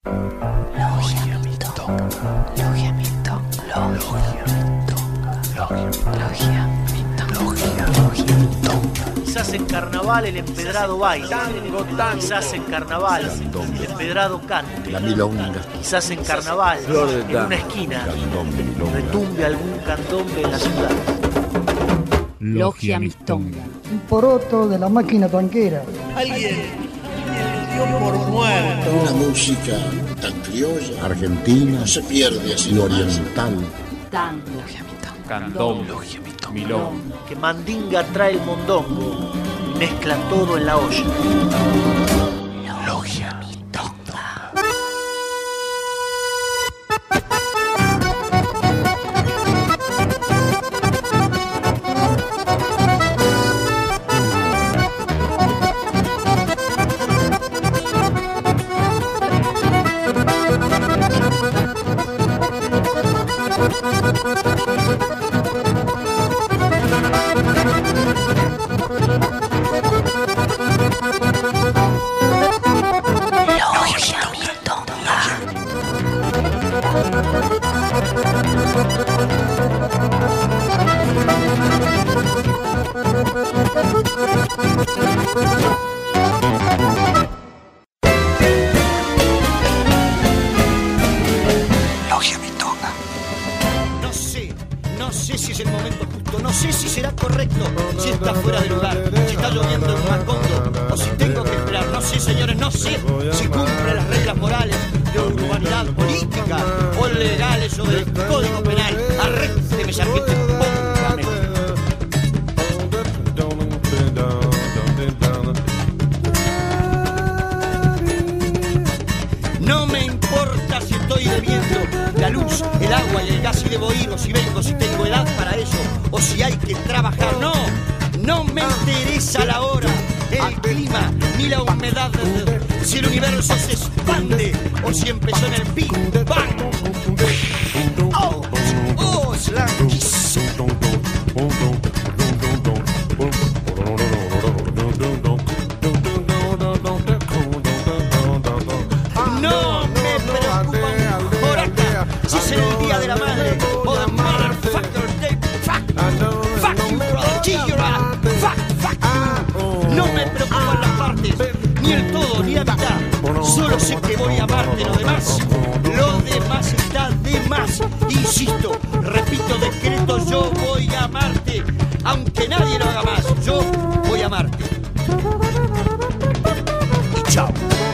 Logia Mitonga. Logia Mitonga. Logia Mitonga. Quizás en carnaval el empedrado baile, quizás en carnaval el empedrado cante, La milonga. quizás en carnaval en una esquina retumbe algún candombe en la ciudad. Logia Mistonga. Un poroto de la máquina tanquera. Alguien dio por muerto. Una música tan criolla, argentina, no se pierde así, y oriental. Tango. Logia Mistonga. Candombe, milonga. Que mandinga trae el mondongo y mezcla todo en la olla. Logia Mistonga. No sé si es el momento justo, no sé si será correcto, si está fuera de lugar, si está lloviendo en Macondo o si tengo que esperar. No sé, señores, no sé si cumple las reglas morales de urbanidad política o legales o del Código Penal. Arrésteme, sargento, y póngame. No me importa si estoy debiendo la luz, el agua y el gas, si debo ir o si vengo, si tengo edad para eso o si hay que trabajar. No me interesa la hora, el clima ni la humedad, si el universo se expande o si empezó en el Big Bang. Oh, Slam Kiss. No me preocupan por acá si es el día de la madre o de Motherfucker Day. Fuck you, brother, G-Ra. Fuck. No me preocupan las partes, ni el todo, ni la mitad. Solo sé que voy a amarte, lo demás está de más. Insisto, repito, decreto, yo voy a amarte. Aunque nadie lo haga más, yo voy a amarte. Y chao.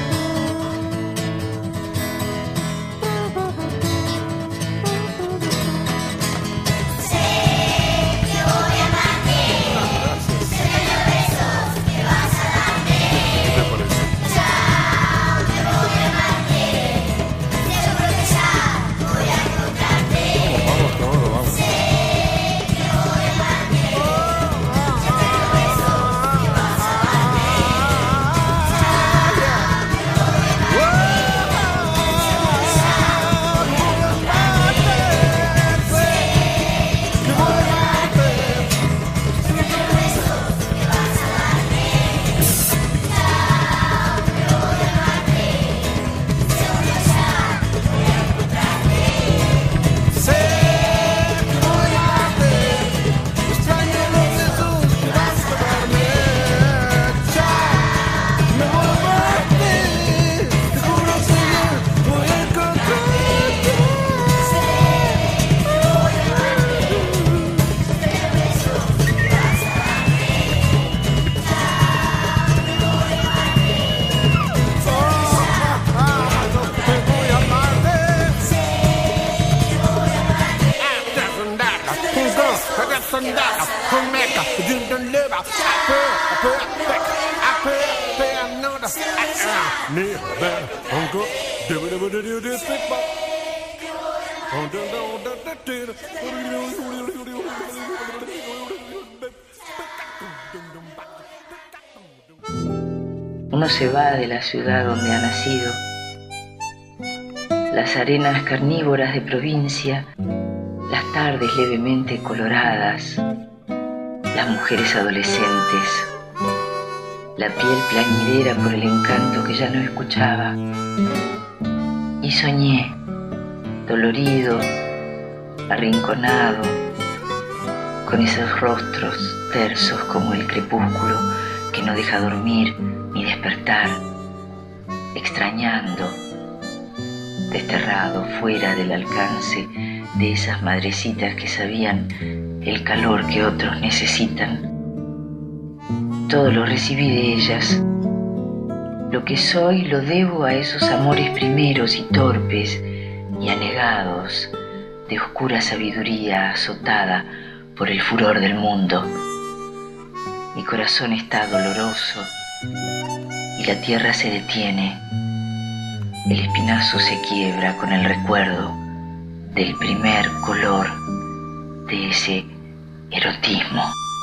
Uno se va de la ciudad donde ha nacido, las arenas carnívoras de provincia, las tardes levemente coloradas, las mujeres adolescentes, la piel plañidera por el encanto que ya no escuchaba, soñé, dolorido, arrinconado, con esos rostros tersos como el crepúsculo que no deja dormir ni despertar, extrañando, desterrado fuera del alcance de esas madrecitas que sabían el calor que otros necesitan. Todo lo recibí de ellas. Lo que soy lo debo a esos amores primeros y torpes y anegados, de oscura sabiduría azotada por el furor del mundo. Mi corazón está doloroso y la tierra se detiene. El espinazo se quiebra con el recuerdo del primer color de ese erotismo.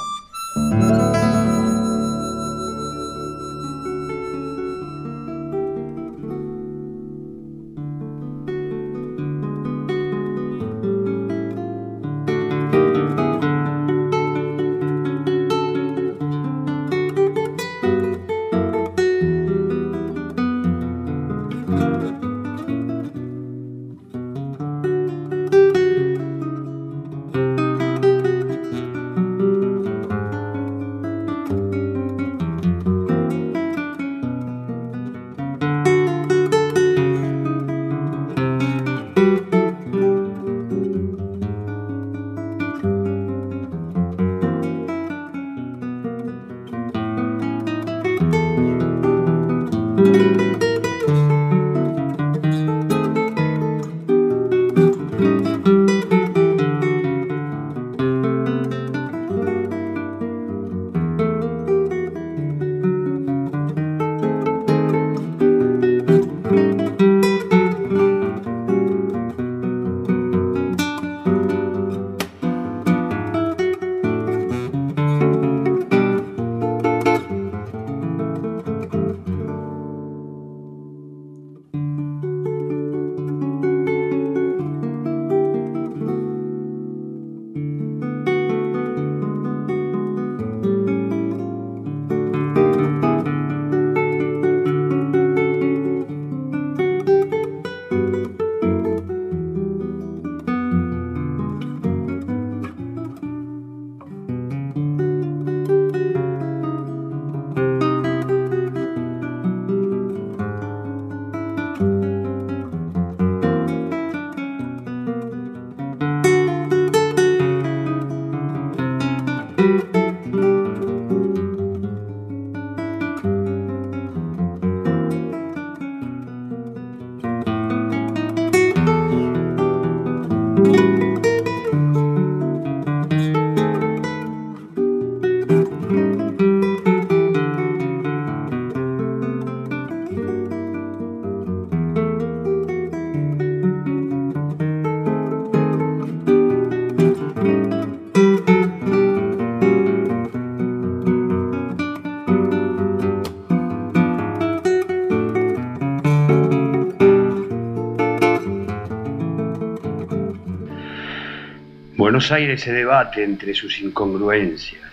Buenos Aires se debate entre sus incongruencias,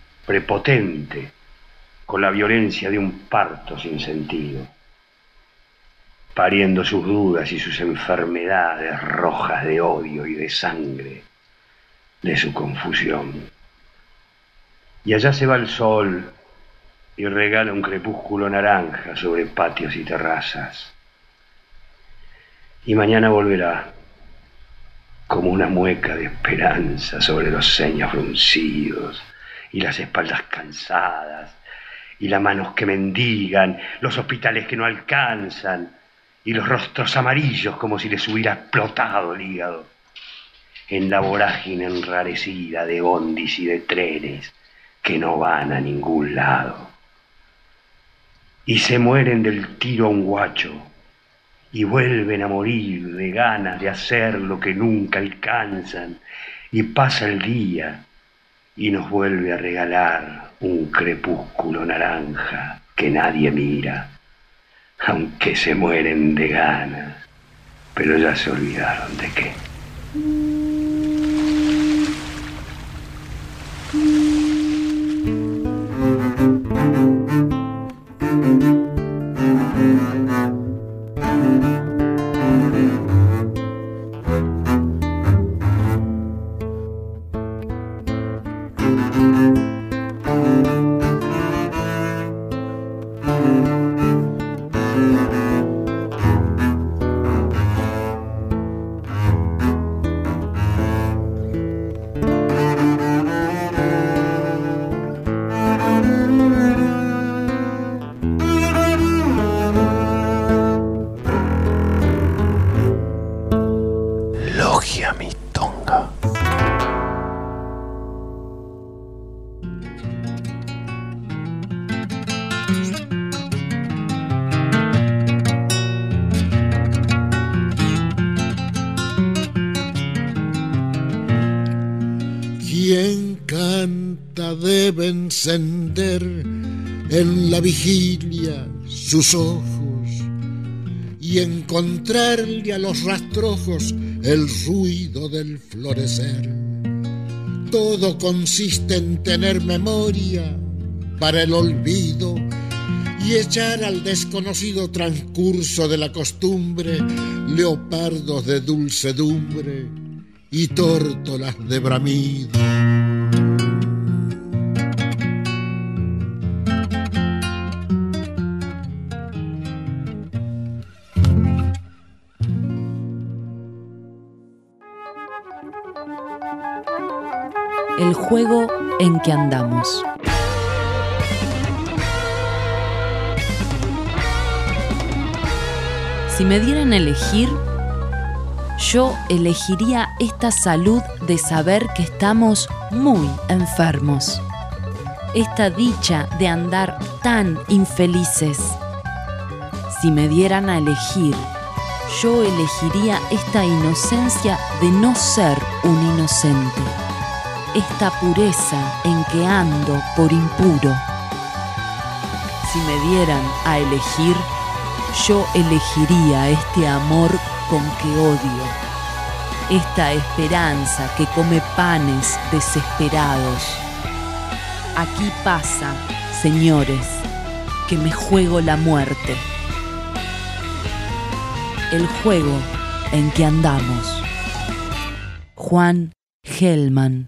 prepotente, con la violencia de un parto sin sentido, pariendo sus dudas y sus enfermedades rojas de odio y de sangre, de su confusión. Y allá se va el sol y regala un crepúsculo naranja sobre patios y terrazas. Y mañana volverá, como una mueca de esperanza sobre los ceños fruncidos y las espaldas cansadas y las manos que mendigan, los hospitales que no alcanzan y los rostros amarillos como si les hubiera explotado el hígado en la vorágine enrarecida de bondis y de trenes que no van a ningún lado. Y se mueren del tiro a un guacho y vuelven a morir de ganas de hacer lo que nunca alcanzan, y pasa el día y nos vuelve a regalar un crepúsculo naranja que nadie mira, aunque se mueren de ganas, pero ya se olvidaron de qué. Logia Mitonga. Quien canta debe encender en la vigilia sus ojos y encontrarle a los rastrojos el ruido del florecer. Todo consiste en tener memoria para el olvido y echar al desconocido transcurso de la costumbre leopardos de dulcedumbre y tórtolas de bramido. El juego en que andamos. Si me dieran a elegir, yo elegiría esta salud de saber que estamos muy enfermos. Esta dicha de andar tan infelices. Si me dieran a elegir, yo elegiría esta inocencia de no ser un inocente. Esta pureza en que ando por impuro. Si me dieran a elegir, yo elegiría este amor con que odio, esta esperanza que come panes desesperados. Aquí pasa, señores, que me juego la muerte. El juego en que andamos. Juan Gelman.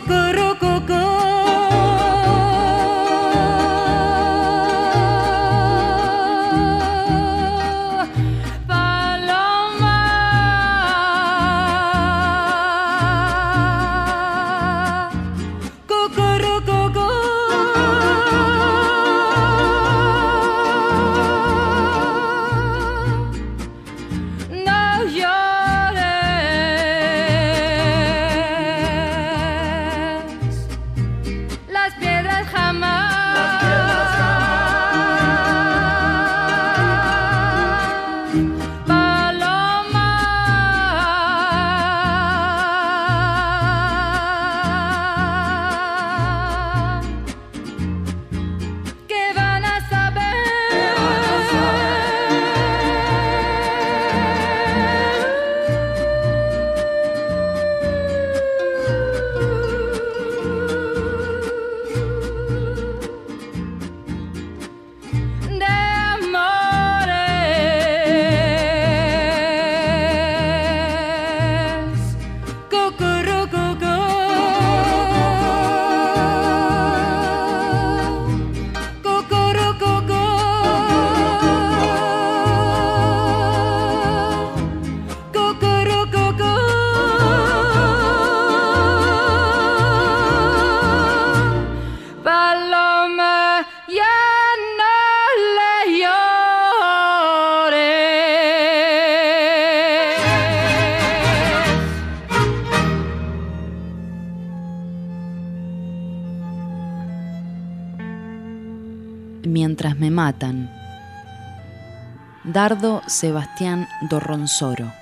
Mientras me matan. Dardo Sebastián Dorronsoro.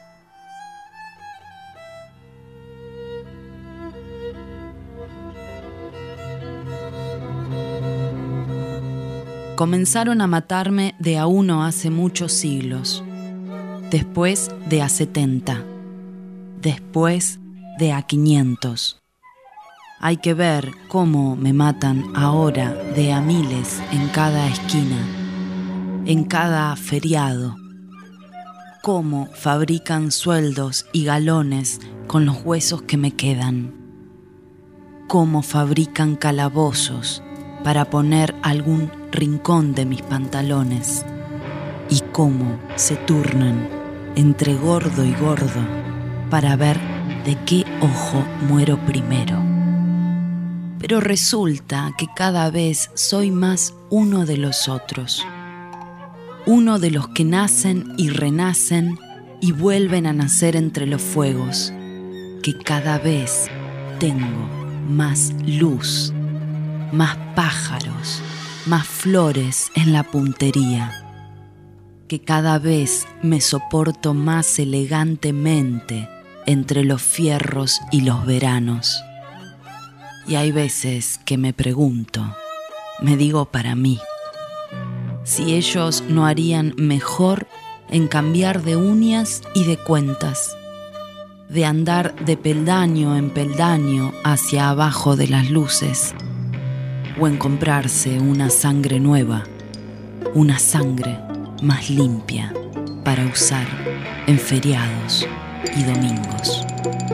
Comenzaron a matarme de a uno hace muchos siglos, después de a 70, después de a 500. Hay que ver cómo me matan ahora de a miles en cada esquina, en cada feriado. Cómo fabrican sueldos y galones con los huesos que me quedan. Cómo fabrican calabozos para poner algún rincón de mis pantalones. Y cómo se turnan entre gordo y gordo para ver de qué ojo muero primero. Pero resulta que cada vez soy más uno de los otros. Uno de los que nacen y renacen y vuelven a nacer entre los fuegos, que cada vez tengo más luz, más pájaros, más flores en la puntería, que cada vez me soporto más elegantemente entre los fierros y los veranos. Y hay veces que me pregunto, me digo para mí, si ellos no harían mejor en cambiar de uñas y de cuentas, de andar de peldaño en peldaño hacia abajo de las luces, o en comprarse una sangre nueva, una sangre más limpia para usar en feriados y domingos.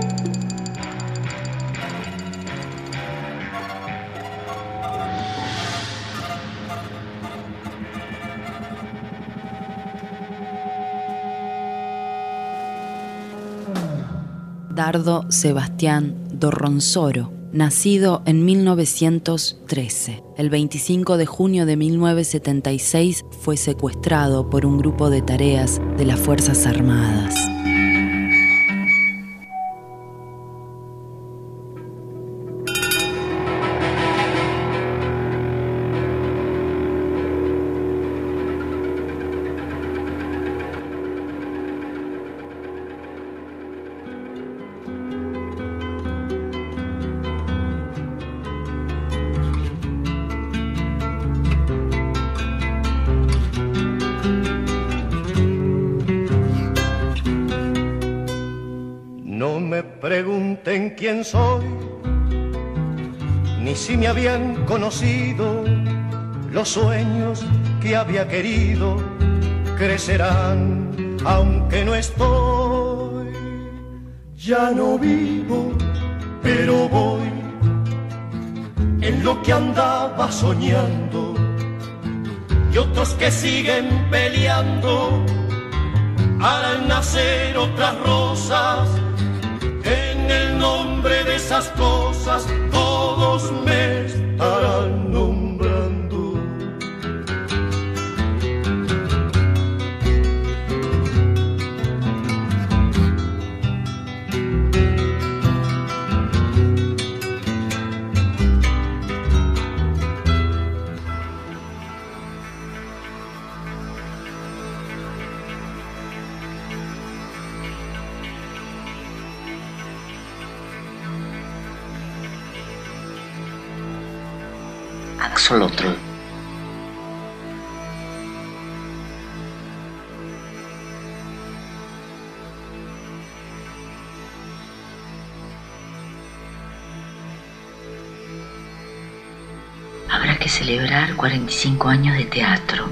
Dardo Sebastián Dorronsoro, nacido en 1913. El 25 de junio de 1976 fue secuestrado por un grupo de tareas de las Fuerzas Armadas. Pregunten quién soy, ni si me habían conocido. Los sueños que había querido crecerán, aunque no estoy. Ya no vivo, pero voy en lo que andaba soñando, y otros que siguen peleando harán nacer otras rosas. En el nombre de esas cosas todos me estarán nombrando. Axolotl. Habrá que celebrar 45 años de teatro.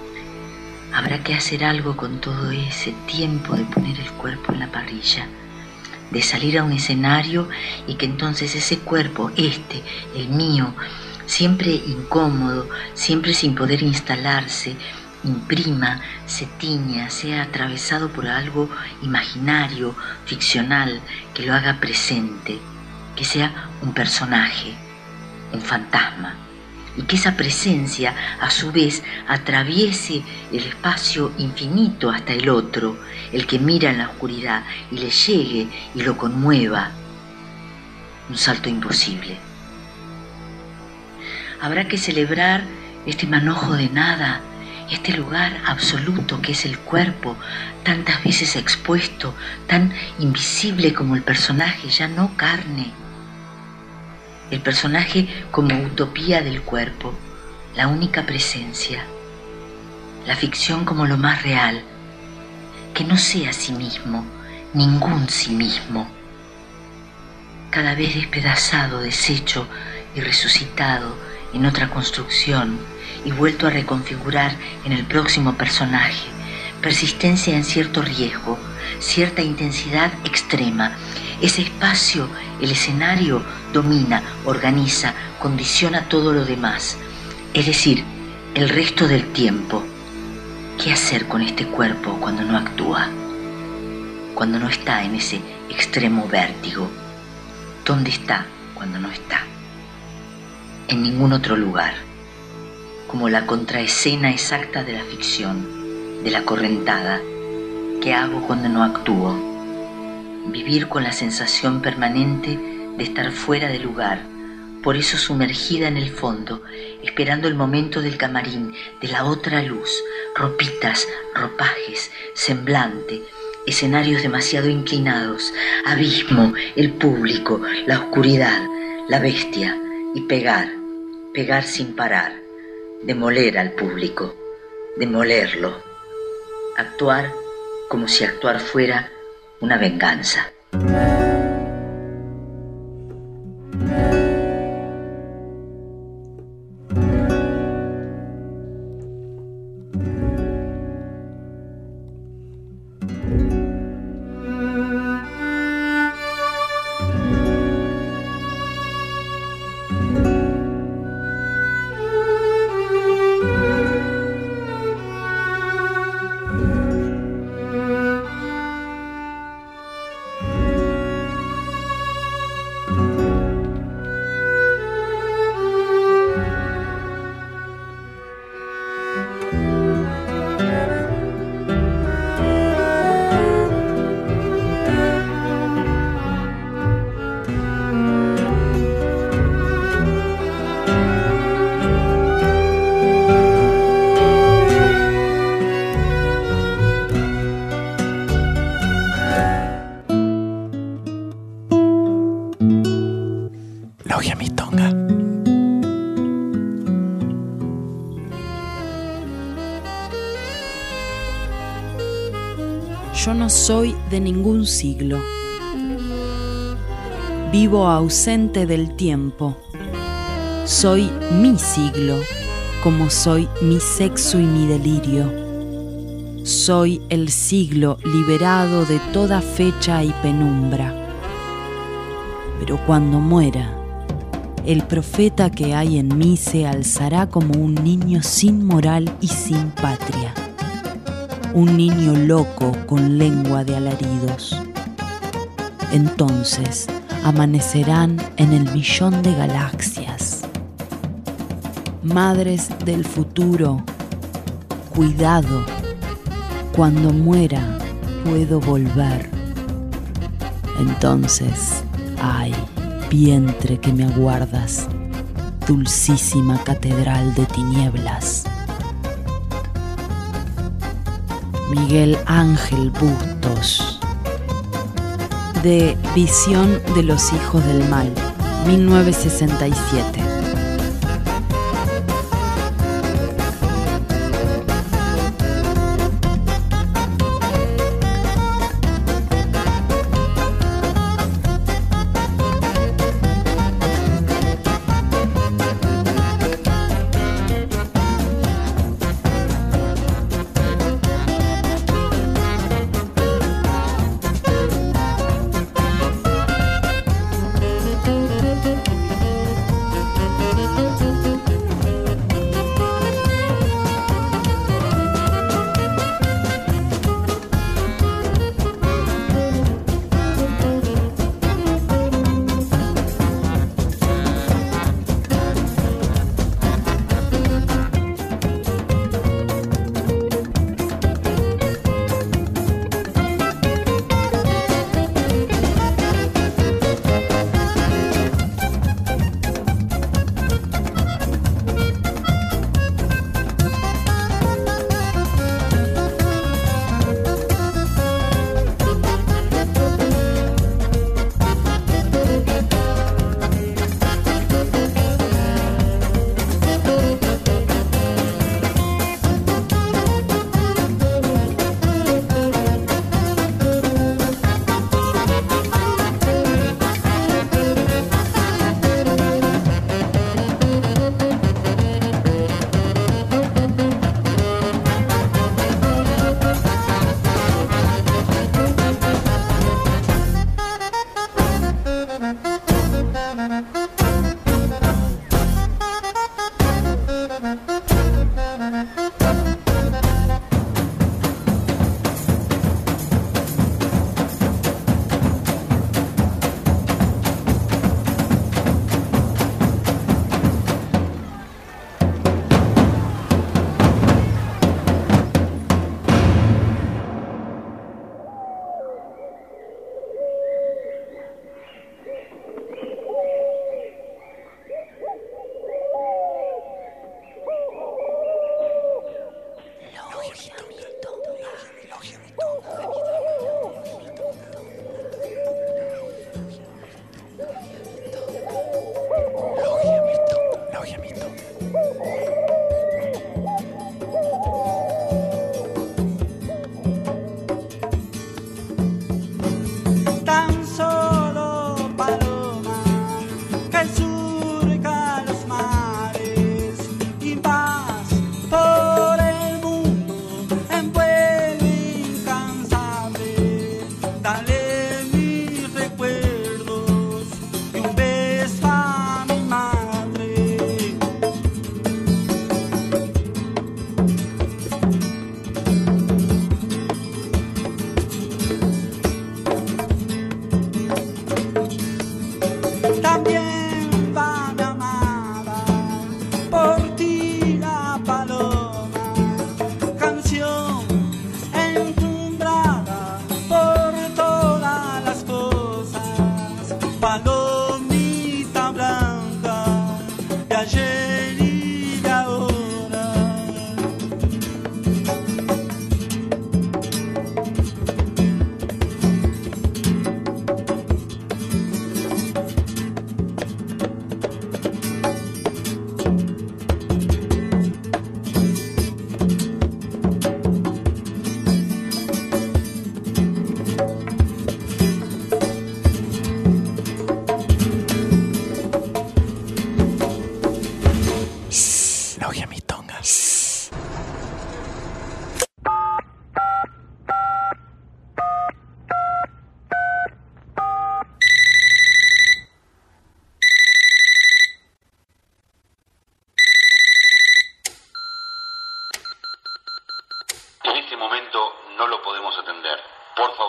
Habrá que hacer algo con todo ese tiempo de poner el cuerpo en la parrilla, de salir a un escenario y que entonces ese cuerpo, el mío, siempre incómodo, siempre sin poder instalarse, imprima, se tiña, sea atravesado por algo imaginario, ficcional, que lo haga presente, que sea un personaje, un fantasma, y que esa presencia a su vez atraviese el espacio infinito hasta el otro, el que mira en la oscuridad, y le llegue y lo conmueva. Un salto imposible. Habrá que celebrar este manojo de nada, este lugar absoluto que es el cuerpo, tantas veces expuesto, tan invisible como el personaje, ya no carne. El personaje como utopía del cuerpo, la única presencia. La ficción como lo más real, que no sea sí mismo, ningún sí mismo. Cada vez despedazado, deshecho y resucitado en otra construcción y vuelto a reconfigurar en el próximo personaje, persistencia en cierto riesgo, cierta intensidad extrema. Ese espacio, el escenario, domina, organiza, condiciona todo lo demás, es decir, el resto del tiempo. ¿Qué hacer con este cuerpo cuando no actúa? Cuando no está en ese extremo vértigo. ¿Dónde está cuando no está? En ningún otro lugar, como la contraescena exacta de la ficción, de la correntada, ¿Qué hago cuando no actúo? Vivir con la sensación permanente de estar fuera de lugar, por eso sumergida en el fondo, esperando el momento del camarín, de la otra luz, ropitas, ropajes, semblante, escenarios demasiado inclinados, abismo, el público, la oscuridad, la bestia, y pegar sin parar, demoler al público, demolerlo, actuar como si actuar fuera una venganza. Logia Mitonga. Yo no soy de ningún siglo. Vivo ausente del tiempo. Soy mi siglo, como soy mi sexo y mi delirio. Soy el siglo liberado de toda fecha y penumbra. Pero cuando muera, el profeta que hay en mí se alzará como un niño sin moral y sin patria. Un niño loco con lengua de alaridos. Entonces amanecerán en el millón de galaxias. Madres del futuro, cuidado, cuando muera puedo volver. Entonces, ay, vientre que me aguardas, dulcísima catedral de tinieblas. Miguel Ángel Bustos. De Visión de los Hijos del Mal, 1967.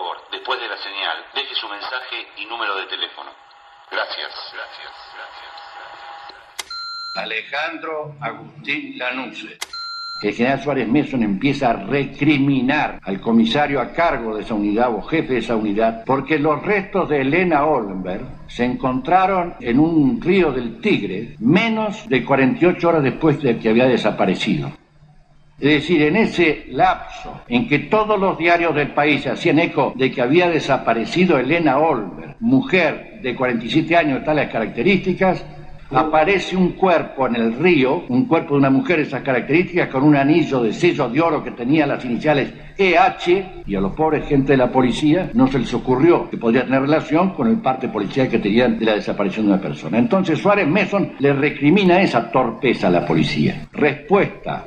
favor, después de la señal, deje su mensaje y número de teléfono. Gracias. Alejandro Agustín Lanuse. El general Suárez Mason empieza a recriminar al comisario a cargo de esa unidad o jefe de esa unidad porque los restos de Elena Oldenburg se encontraron en un río del Tigre menos de 48 horas después de que había desaparecido. Es decir, en ese lapso en que todos los diarios del país se hacían eco de que había desaparecido Elena Oldenburg, mujer de 47 años de tales características, aparece un cuerpo en el río, un cuerpo de una mujer de esas características con un anillo de sello de oro que tenía las iniciales EH, y a los pobres gente de la policía no se les ocurrió que podría tener relación con el parte policial que tenían de la desaparición de una persona. Entonces Suárez Mason le recrimina esa torpeza a la policía. Respuesta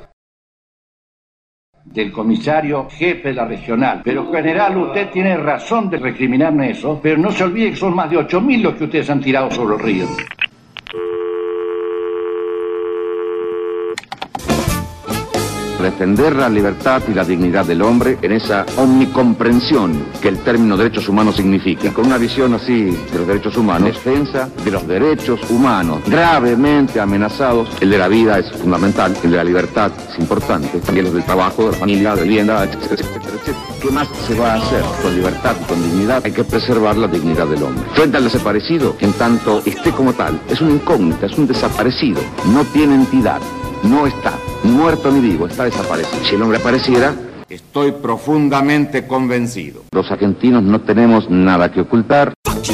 del comisario jefe de la regional. Pero general, usted tiene razón de recriminarme eso, pero no se olvide que son más de 8.000 los que ustedes han tirado sobre el río. Defender la libertad y la dignidad del hombre en esa omnicomprensión que el término derechos humanos significa. Y con una visión así de los derechos humanos, defensa de los derechos humanos gravemente amenazados. El de la vida es fundamental, el de la libertad es importante, también los del trabajo, de la familia, de la vivienda, etcétera, etcétera, etcétera. ¿Qué más se va a hacer? Con libertad y con dignidad hay que preservar la dignidad del hombre. Frente al desaparecido, en tanto esté como tal, es una incógnita, es un desaparecido, no tiene entidad. No está, ni muerto ni vivo, está desaparecido. Si el hombre apareciera, estoy profundamente convencido. Los argentinos no tenemos nada que ocultar.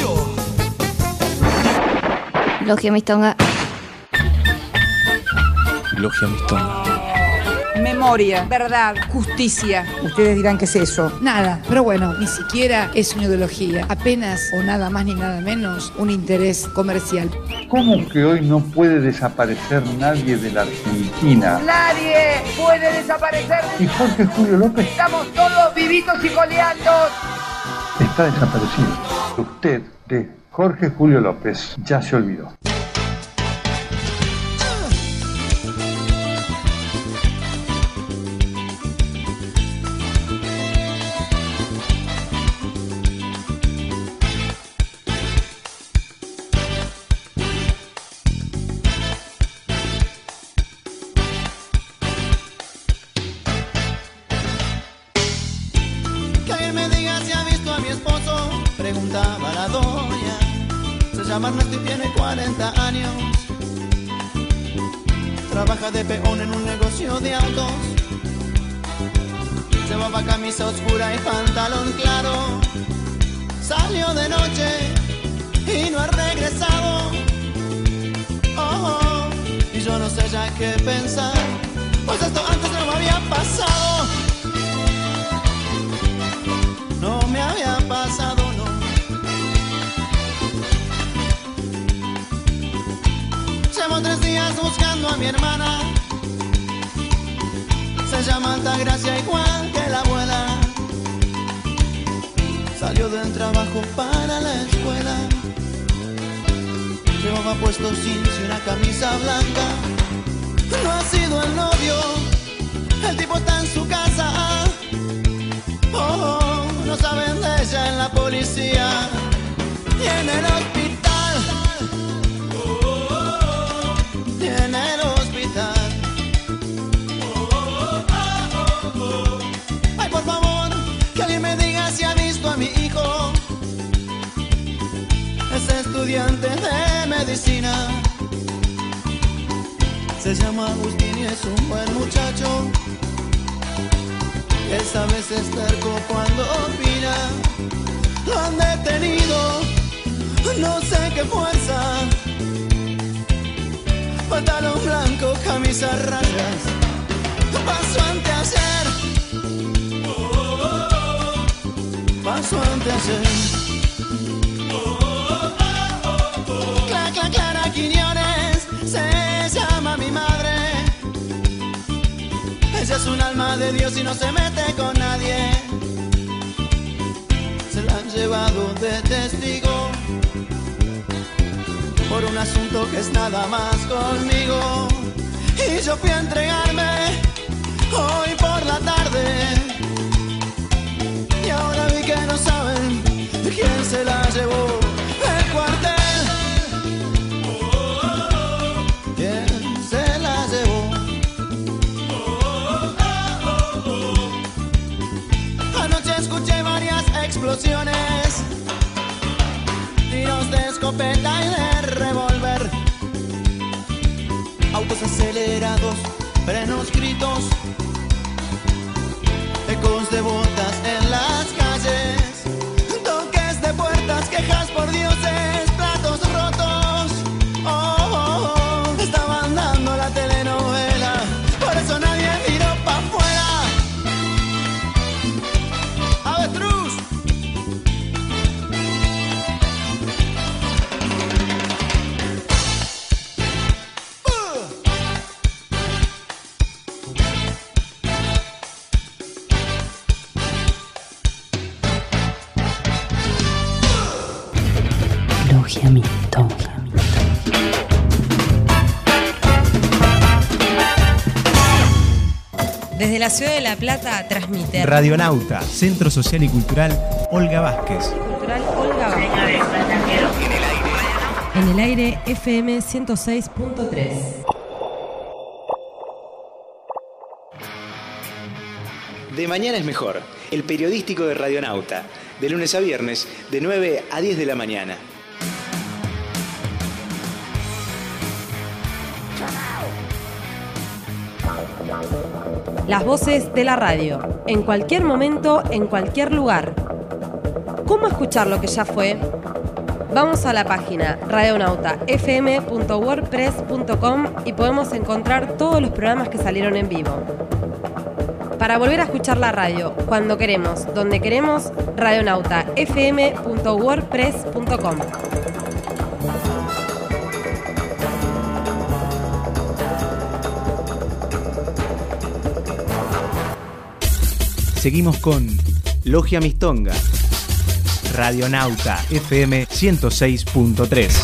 Logia Mistonga. Logia Mistonga. Memoria, verdad, justicia. Ustedes dirán qué es eso. Nada, pero bueno, ni siquiera es una ideología. Apenas o nada más ni nada menos un interés comercial. ¿Cómo que hoy no puede desaparecer nadie de la Argentina? ¡Nadie puede desaparecer! ¿Y Jorge Julio López? ¡Estamos todos vivitos y coleando! Está desaparecido. Usted de Jorge Julio López ya se olvidó. Preguntaba la doña, se llama Ernesto y tiene 40 años. Trabaja de peón en un negocio de autos. Llevaba camisa oscura y pantalón claro. Salió de noche y no ha regresado. Oh, y yo no sé ya qué pensar, pues esto antes no me había pasado. No me había pasado, no. Llevo 3 días buscando a mi hermana. Se llama Altagracia igual que la abuela. Salió del trabajo para la escuela. Llevaba puesto jeans y una camisa blanca. No ha sido el novio, el tipo está en su casa. Oh, no saben de ella en la policía y en el hospital. Y en el hospital. Ay, por favor, que alguien me diga si ha visto a mi hijo. Es estudiante de medicina. Se llama Agustín y es un buen muchacho. Esta vez es terco cuando opina. Lo han detenido, no sé qué fuerza. Pantalón blanco, camisa rayas. Pasó anteayer. Pasó anteayer. Clara Quiñones se llama mi madre. Ella es un alma de Dios y no se mete con nadie. Se la han llevado de testigo por un asunto que es nada más conmigo. Y yo fui a entregarme hoy por la tarde. Y ahora vi que no sabe escopeta y de revólver. Autos acelerados, frenos, gritos, ecos de botas en las calles, toques de puertas, quejas por dioses, platos rotos. Oh, oh, oh, estaban dando la telenovela, por eso nadie miró pa' afuera. Avestruz. Logia Mistonga. Desde la ciudad de La Plata transmite Radionauta, Centro Social y Cultural Olga Vázquez. En el aire FM 106.3. De mañana es mejor, el periodístico de Radionauta, de lunes a viernes, de 9 a 10 de la mañana. Las voces de la radio, en cualquier momento, en cualquier lugar. ¿Cómo escuchar lo que ya fue? Vamos a la página radionautafm.wordpress.com y podemos encontrar todos los programas que salieron en vivo. Para volver a escuchar la radio, cuando queremos, donde queremos, radionautafm.wordpress.com. Seguimos con Logia Mistonga, Radionauta FM 106.3.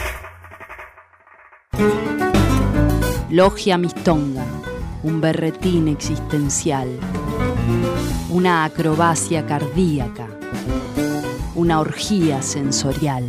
Logia Mistonga, un berretín existencial, una acrobacia cardíaca, una orgía sensorial.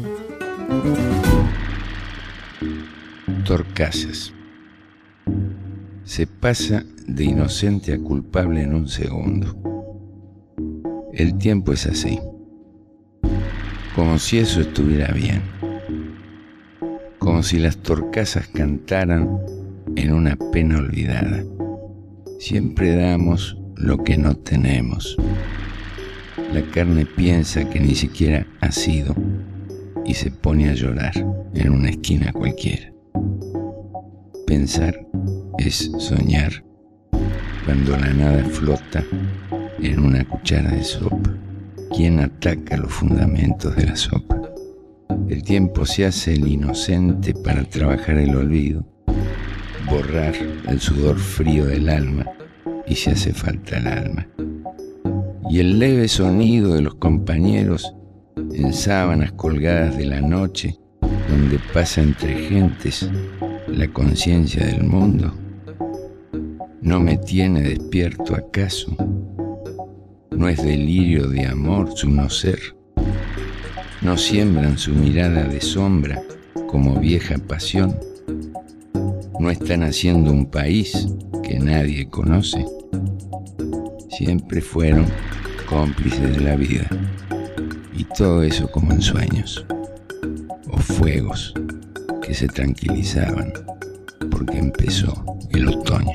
Torcasas. Se pasa de inocente a culpable en un segundo. El tiempo es así, como si eso estuviera bien, como si las torcasas cantaran en una pena olvidada. Siempre damos lo que no tenemos. La carne piensa que ni siquiera ha sido y se pone a llorar en una esquina cualquiera. Pensar es soñar cuando la nada flota en una cuchara de sopa. ¿Quién ataca los fundamentos de la sopa? El tiempo se hace el inocente para trabajar el olvido, borrar el sudor frío del alma, y si hace falta el alma. Y el leve sonido de los compañeros en sábanas colgadas de la noche, donde pasa entre gentes la conciencia del mundo, ¿no me tiene despierto acaso? ¿No es delirio de amor su no ser? ¿No siembran su mirada de sombra como vieja pasión? ¿No están haciendo un país que nadie conoce? Siempre fueron cómplices de la vida, y todo eso como en sueños, o fuegos que se tranquilizaban porque empezó el otoño.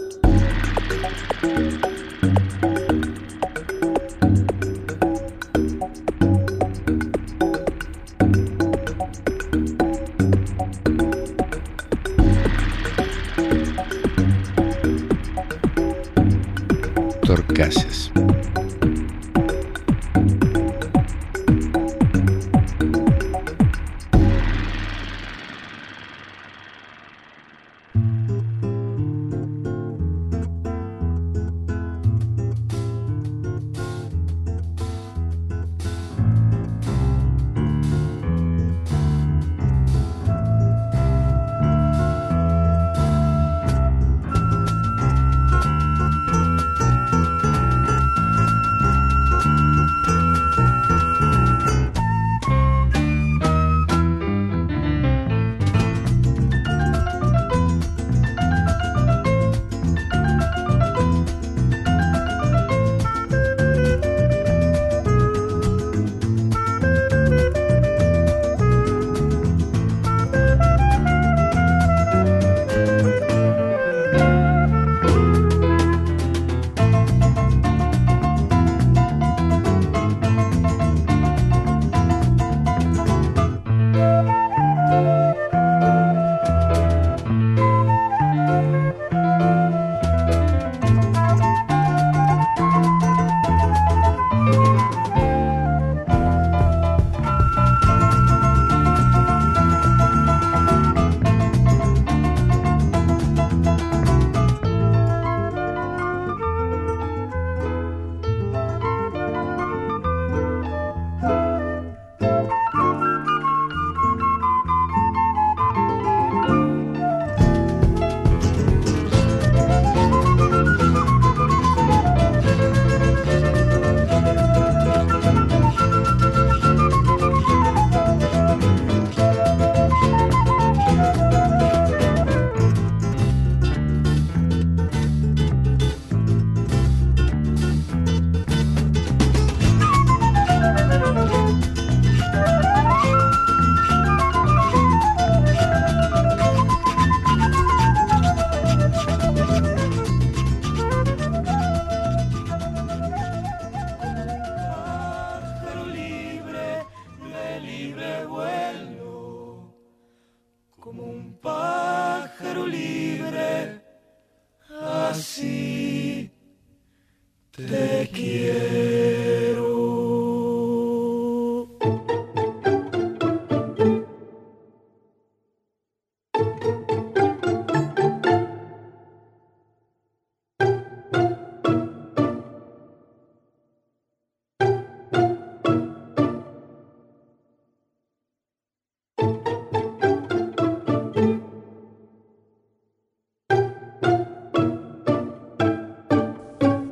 Torcasas.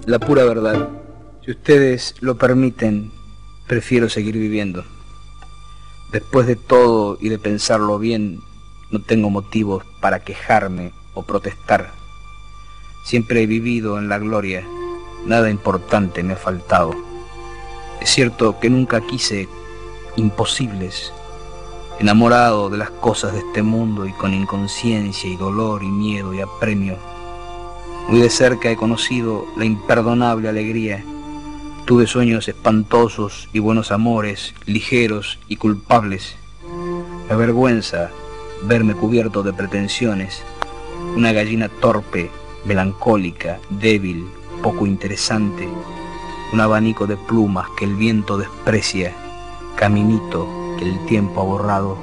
la pura verdad. Si ustedes lo permiten, prefiero seguir viviendo. Después de todo y de pensarlo bien, no tengo motivos para quejarme o protestar. Siempre he vivido en la gloria, nada importante me ha faltado. Es cierto que nunca quise imposibles, enamorado de las cosas de este mundo y con inconsciencia y dolor y miedo y apremio. Muy de cerca he conocido la imperdonable alegría. Tuve sueños espantosos y buenos amores, ligeros y culpables. Me avergüenza verme cubierto de pretensiones, una gallina torpe, melancólica, débil, poco interesante, un abanico de plumas que el viento desprecia, caminito que el tiempo ha borrado.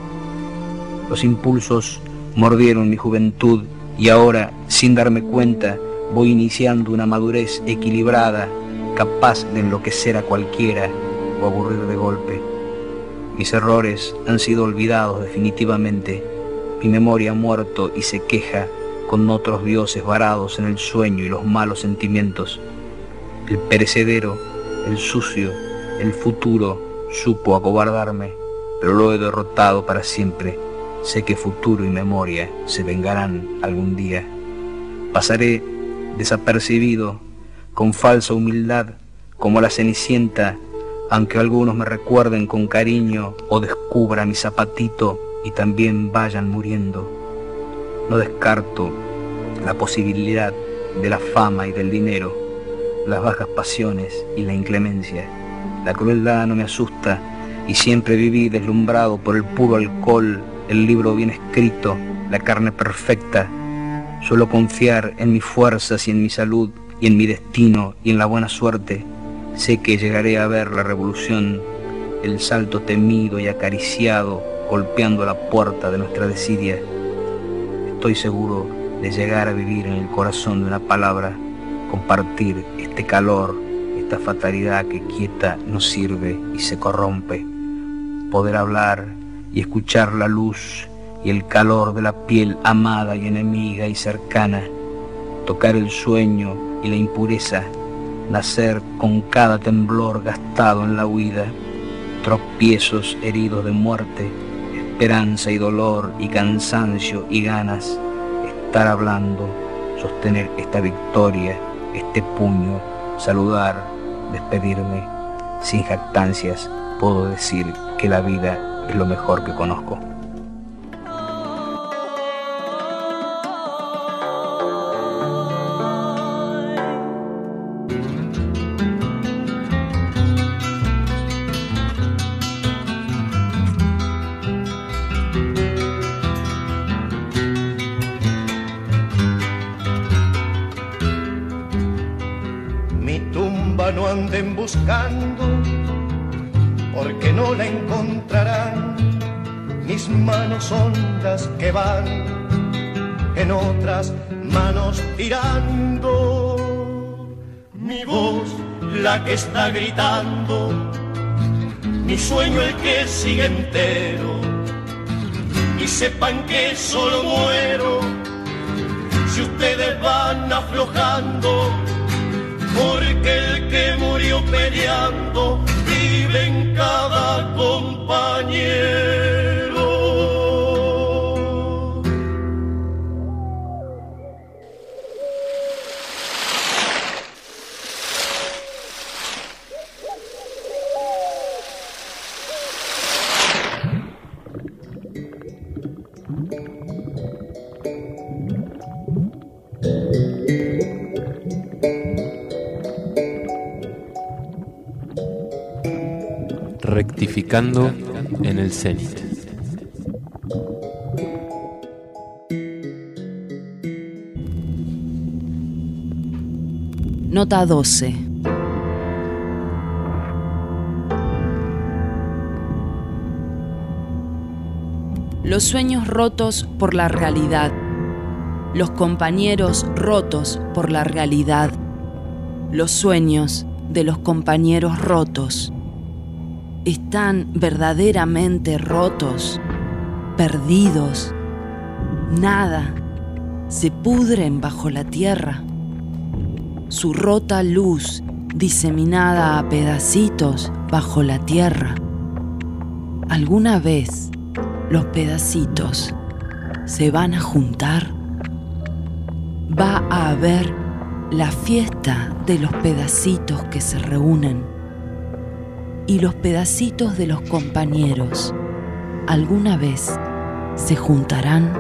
Los impulsos mordieron mi juventud y ahora, sin darme cuenta, voy iniciando una madurez equilibrada, capaz de enloquecer a cualquiera o aburrir de golpe. Mis errores han sido olvidados definitivamente. Mi memoria ha muerto y se queja con otros dioses varados en el sueño y los malos sentimientos. El perecedero, el sucio, el futuro supo acobardarme, pero lo he derrotado para siempre. Sé que futuro y memoria se vengarán algún día. Pasaré desapercibido, con falsa humildad, como la Cenicienta, aunque algunos me recuerden con cariño o descubra mi zapatito y también vayan muriendo. No descarto la posibilidad de la fama y del dinero, las bajas pasiones y la inclemencia. La crueldad no me asusta y siempre viví deslumbrado por el puro alcohol, el libro bien escrito, la carne perfecta. Suelo confiar en mis fuerzas y en mi salud y en mi destino y en la buena suerte. Sé que llegaré a ver la revolución, el salto temido y acariciado golpeando la puerta de nuestra desidia. Estoy seguro de llegar a vivir en el corazón de una palabra, compartir este calor, esta fatalidad que quieta no sirve y se corrompe. Poder hablar y escuchar la luz y el calor de la piel amada y enemiga y cercana, tocar el sueño y la impureza, nacer con cada temblor gastado en la huida, tropiezos heridos de muerte, esperanza y dolor y cansancio y ganas, estar hablando, sostener esta victoria, este puño, saludar, despedirme, sin jactancias, puedo decir que la vida es lo mejor que conozco. No anden buscando, porque no la encontrarán. Mis manos son las que van en otras manos tirando. Mi voz la que está gritando, mi sueño el que sigue entero. Y sepan que solo muero si ustedes van aflojando, porque el que murió peleando vive en cada compañero. Rectificando en el cenit. Nota 12. Los sueños rotos por la realidad. Los compañeros rotos por la realidad. Los sueños de los compañeros rotos. Están verdaderamente rotos, perdidos. Nada, se pudren bajo la tierra. su rota luz diseminada a pedacitos bajo la tierra. ¿Alguna vez los pedacitos se van a juntar? Va a haber la fiesta de los pedacitos que se reúnen. Y los pedacitos de los compañeros, ¿alguna vez se juntarán?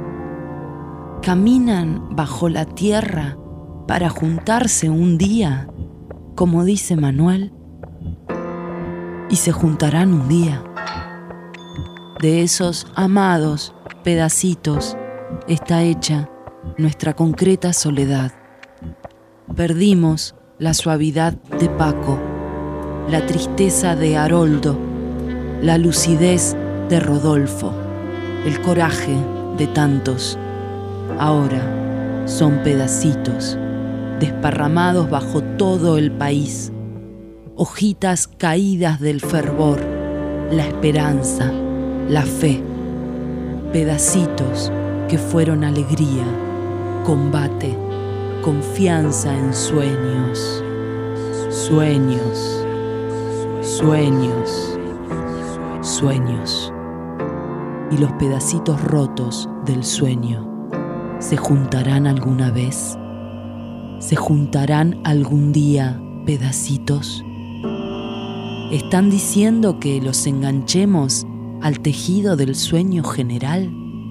¿Caminan bajo la tierra para juntarse un día, como dice Manuel? ¿Y se juntarán un día? De esos amados pedacitos está hecha nuestra concreta soledad. Perdimos la suavidad de Paco, la tristeza de Haroldo, la lucidez de Rodolfo, el coraje de tantos. Ahora son pedacitos, desparramados bajo todo el país, hojitas caídas del fervor, la esperanza, la fe, pedacitos que fueron alegría, combate, confianza en sueños, sueños, sueños, sueños. Y los pedacitos rotos del sueño, ¿se juntarán alguna vez? ¿Se juntarán algún día pedacitos? ¿Están diciendo que los enganchemos al tejido del sueño general?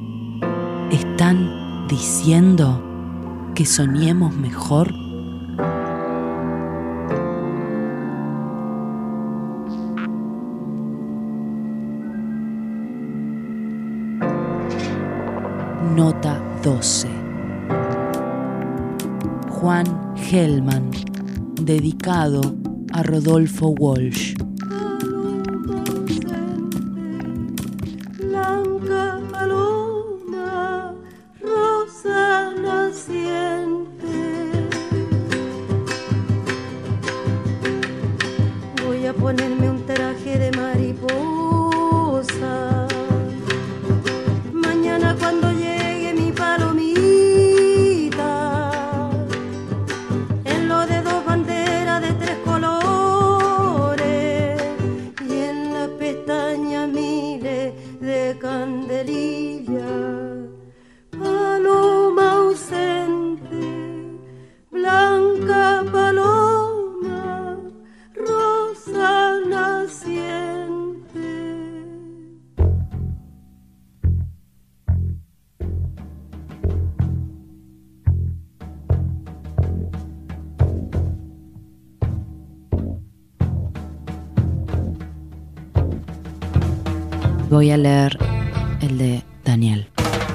¿Están diciendo que soñemos mejor? Nota 12. Juan Gelman, dedicado a Rodolfo Walsh. Blanca paloma, rosa naciente. Voy a ponerme un traje de mariposa. Mañana cuando llegue mi palomita, en lo de dos banderas de tres colores y en la pestaña miles de candelilla. Paloma ausente, blanca paloma, rosa naciente. Voy a leer el de Daniel.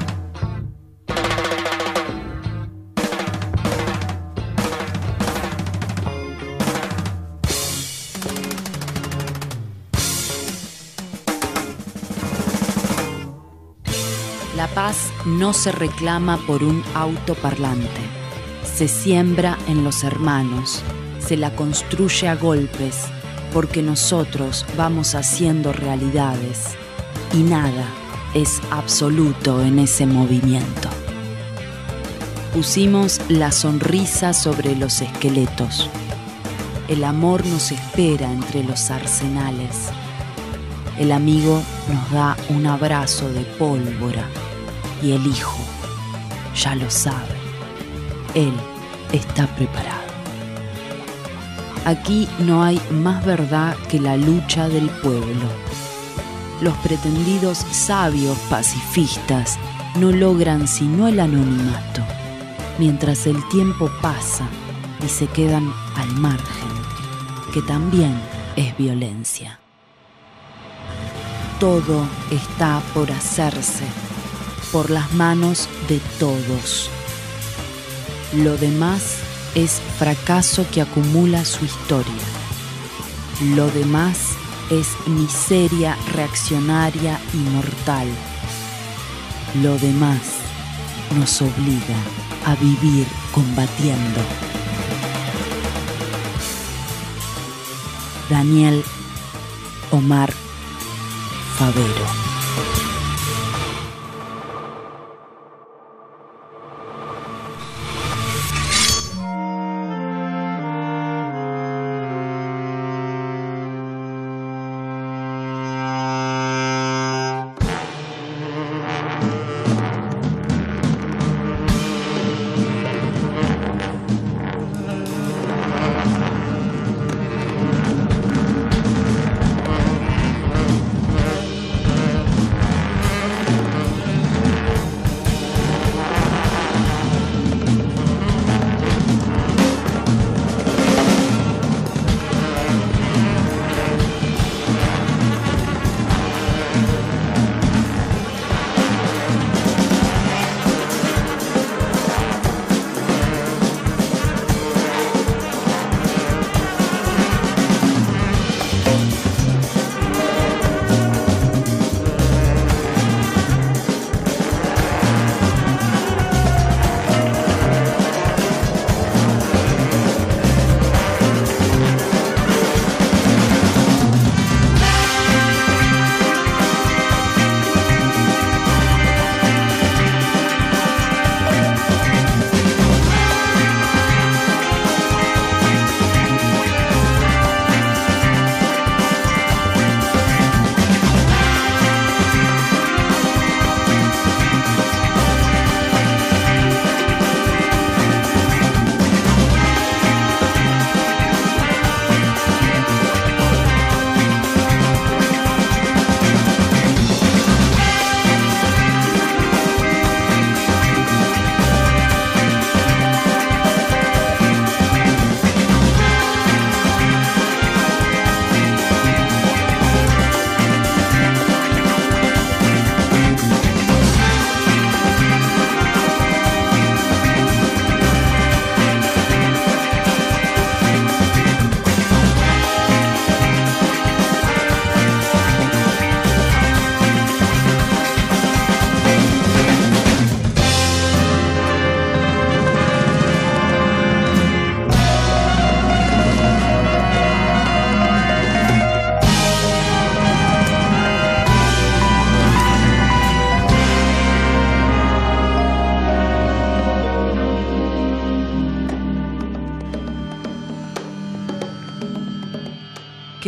La paz no se reclama por un autoparlante. Se siembra en los hermanos, se la construye a golpes, porque nosotros vamos haciendo realidades y nada es absoluto en ese movimiento. Pusimos la sonrisa sobre los esqueletos. El amor nos espera entre los arsenales. El amigo nos da un abrazo de pólvora y el hijo, ya lo sabe, él está preparado. Aquí no hay más verdad que la lucha del pueblo. Los pretendidos sabios pacifistas no logran sino el anonimato, mientras el tiempo pasa y se quedan al margen, que también es violencia. Todo está por hacerse, por las manos de todos. Lo demás es fracaso que acumula su historia. Lo demás es miseria reaccionaria y mortal. Lo demás nos obliga a vivir combatiendo. Daniel Omar Favero.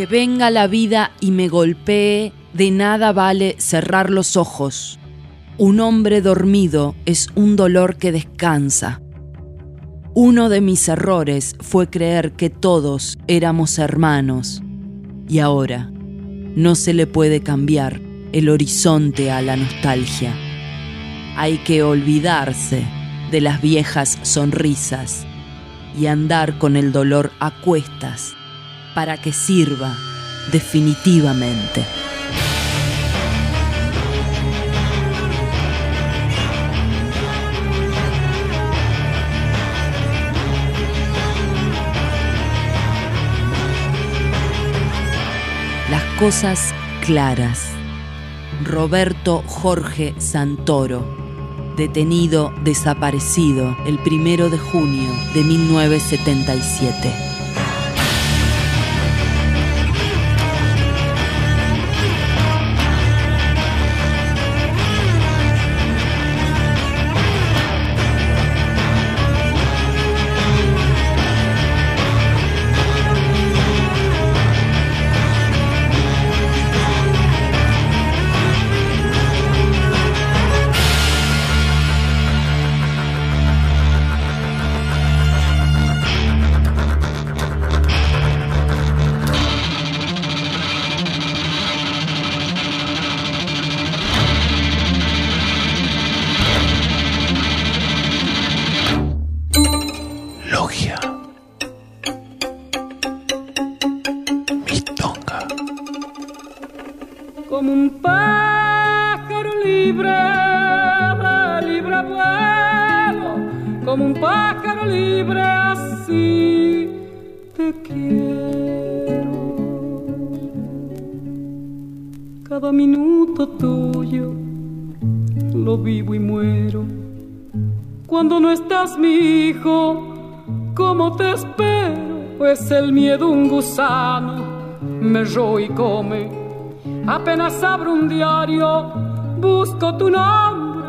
Aunque venga la vida y me golpee, de nada vale cerrar los ojos. Un hombre dormido es un dolor que descansa. Uno de mis errores fue creer que todos éramos hermanos. Y ahora no se le puede cambiar el horizonte a la nostalgia. Hay que olvidarse de las viejas sonrisas y andar con el dolor a cuestas para que sirva definitivamente. Las cosas claras. Roberto Jorge Santoro, detenido desaparecido el 1 de junio de 1977. Como un pájaro libre, de libre vuelo, como un pájaro libre, así te quiero. Cada minuto tuyo lo vivo y muero. Cuando no estás, mi hijo, ¿cómo te espero? Pues el miedo, un gusano, me roe y come. Apenas abro un diario, busco tu nombre.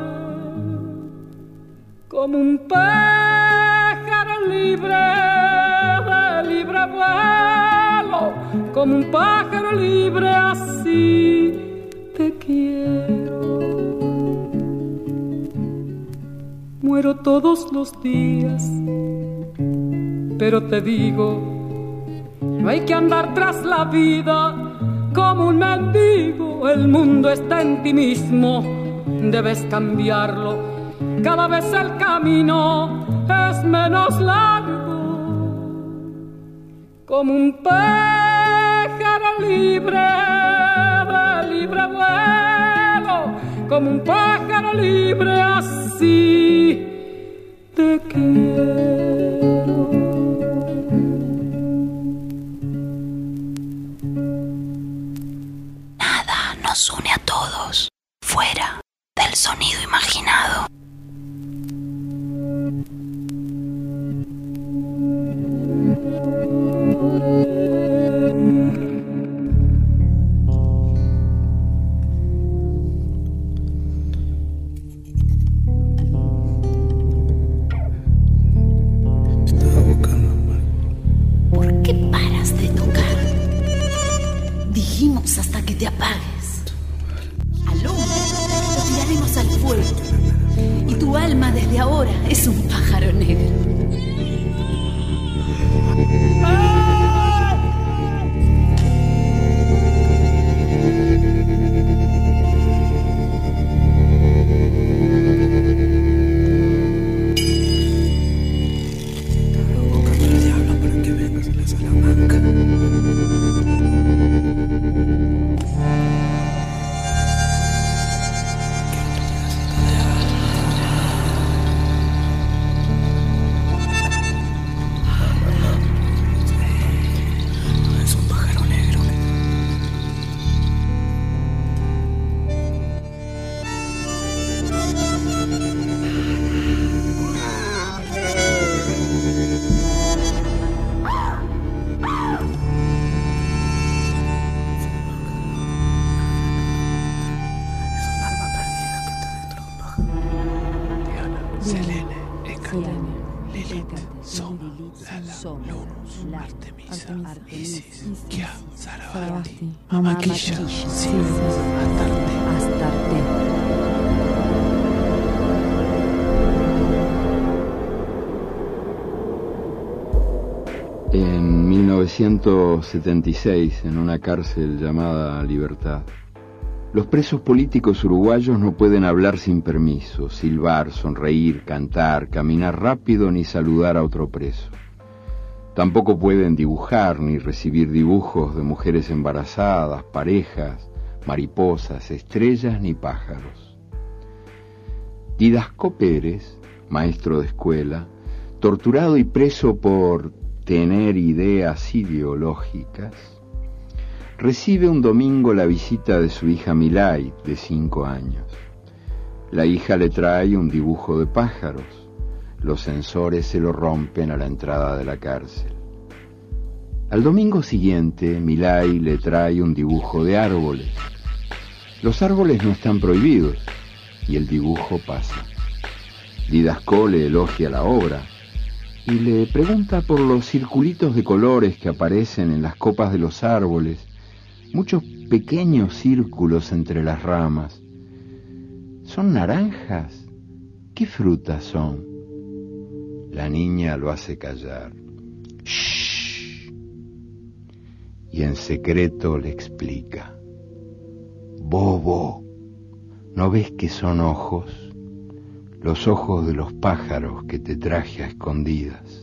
Como un pájaro libre, de libre vuelo, como un pájaro libre, así te quiero. Muero todos los días, pero te digo, no hay que andar tras la vida como un mendigo. El mundo está en ti mismo, debes cambiarlo. Cada vez el camino es menos largo. Como un pájaro libre, de libre vuelo, como un pájaro libre, así te quiero. Nos une a todos, fuera del sonido imaginado. ¿Por qué paras de tocar? Dijimos hasta que te apagues. Al hombre lo tiraremos al fuego, y tu alma desde ahora es un pájaro negro. Artemisa, Isis, Kia, Sarabasti, Amaquilla, Astarte. En 1976, en una cárcel llamada Libertad, los presos políticos uruguayos no pueden hablar sin permiso, silbar, sonreír, cantar, caminar rápido ni saludar a otro preso. Tampoco pueden dibujar ni recibir dibujos de mujeres embarazadas, parejas, mariposas, estrellas ni pájaros. Didasco Pérez, maestro de escuela, torturado y preso por tener ideas ideológicas, recibe un domingo la visita de su hija Milay, de 5 años. La hija le trae un dibujo de pájaros. Los censores se lo rompen a la entrada de la cárcel. Al domingo siguiente, Milay le trae un dibujo de árboles. Los árboles no están prohibidos, y el dibujo pasa. Didasco le elogia la obra y le pregunta por los circulitos de colores que aparecen en las copas de los árboles, muchos pequeños círculos entre las ramas. ¿Son naranjas? ¿Qué frutas son? La niña lo hace callar. ¡Shh! Y en secreto le explica. Bobo, ¿no ves que son ojos? Los ojos de los pájaros que te traje a escondidas.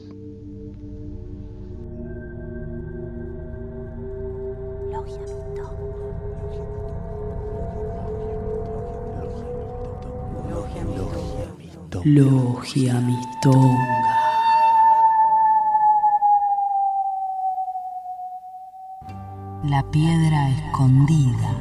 Logia Mistonga. La piedra escondida.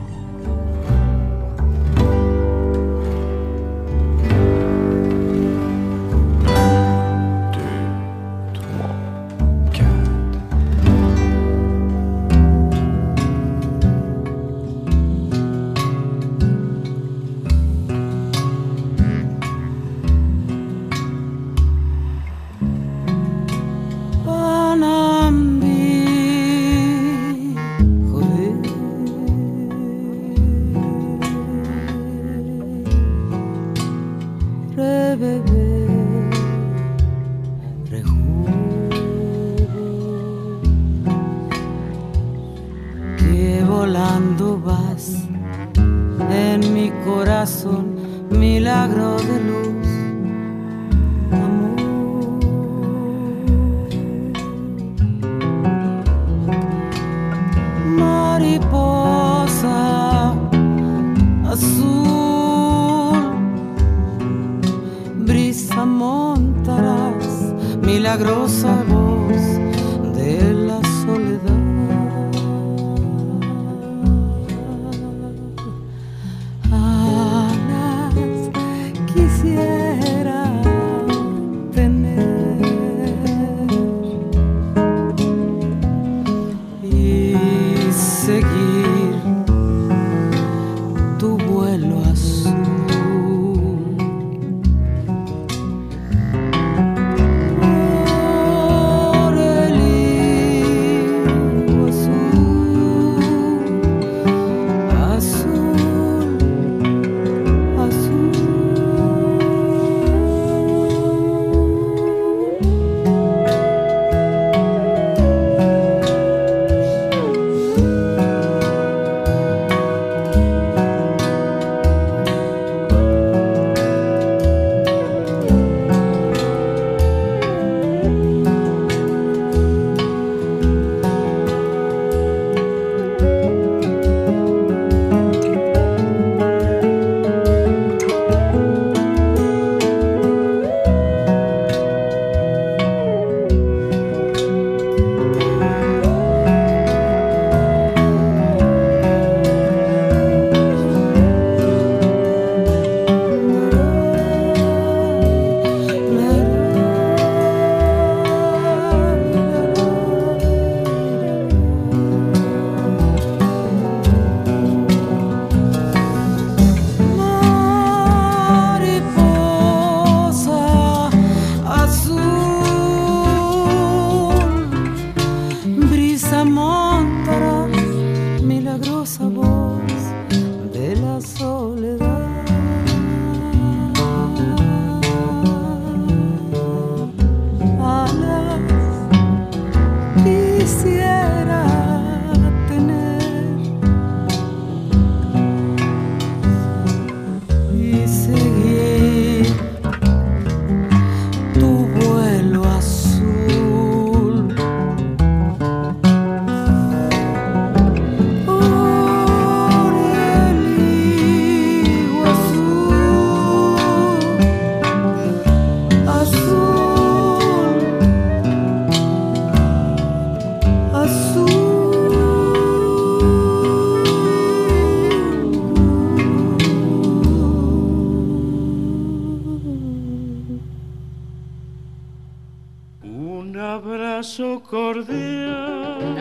cordial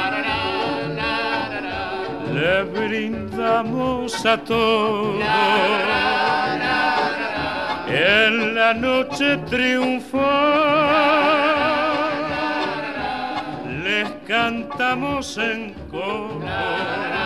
le brindamos a todos. En la noche triunfal les cantamos en coro